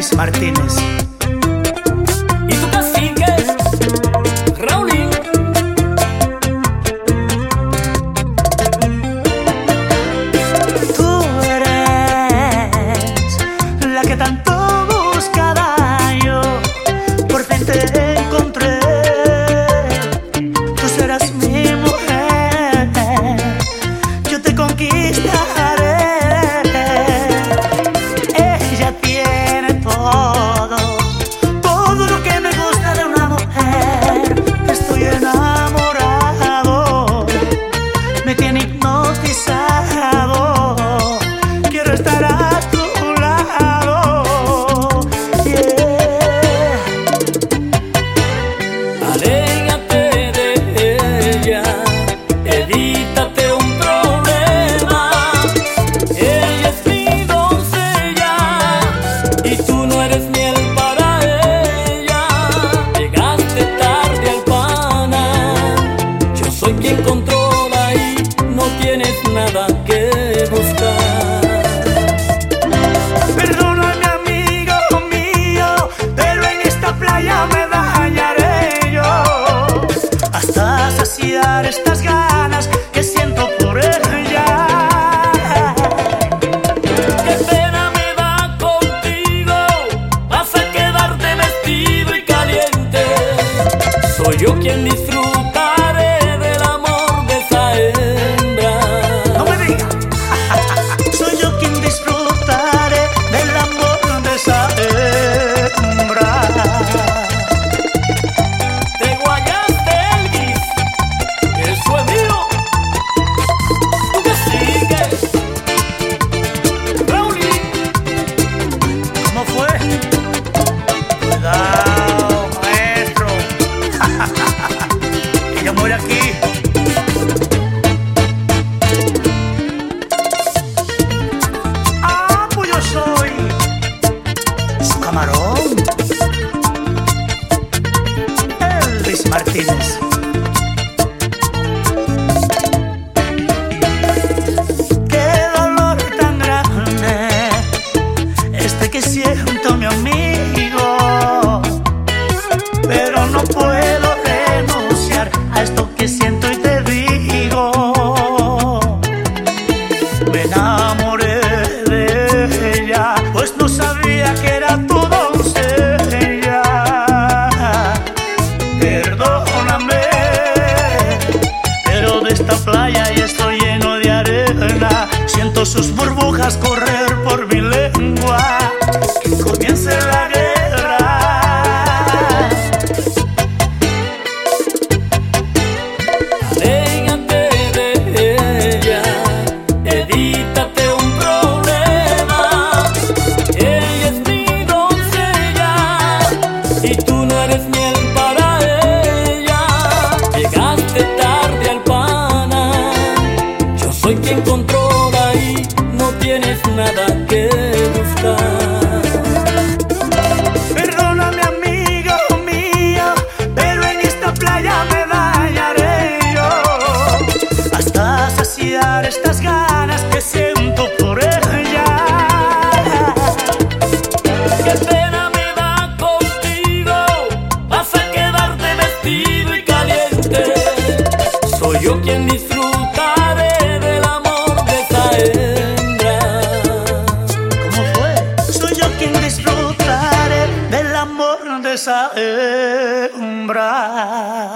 Elvis Martínez. Y tu cacique, Raulín. Tú eres la que tanto buscaba yo, por fin te encontré. Tú serás mi mujer, yo te conquistaré. Ella tiene todo, todo lo que me gusta de una mujer. Estoy enamorado, me tiene hipnotizado. Quiero estar a tu lado, yeah. Aléjate de ella, evítate un problema. Ella es mi doncella y tú no eres miel para ella. Llegaste tarde al pana, yo soy quien controla y no tienes nada que buscar. Perdóname, amigo mío, pero en esta playa me dañaré yo, hasta saciar estas ganas que siento por ella. Qué pena me da contigo, vas a quedarte vestido y caliente. Soy yo quien disfrutaré del amor de esa hembra. No me digas, soy yo quien disfrutaré del amor de esa hembra. Te guayaste, Elvis, eso es mío. Tú que sigues, Raulín. ¿Cómo fue? Cuidado, maestro. Ella muere aquí. Ah, pues yo soy su camarón, Elvis Martínez. Qué dolor tan grande este que siento, mi amigo, pero no puedo renunciar a esto que siento y te digo. Me enamoré de ella, pues no sabía que era tu doncella. Perdóname, pero de esta playa ya estoy lleno de arena. Siento sus burbujas correr por mi lengua. Que comience la guerra. Aléjate de ella, evítate un problema. Ella es mi doncella y tú no eres miel para ella. Llegaste tarde al pana, yo soy quien controla y no tienes nada que buscar. Perdóname, amigo mío, pero en esta playa me dañaré yo, hasta saciar estas ganas que siento por ella. Qué pena me da contigo, vas a quedarte vestido y caliente. Soy yo quien disfrutaré del amor de esa hembra. ¿Cómo fue? Soy yo quien disfrutaré del amor de esa hembra.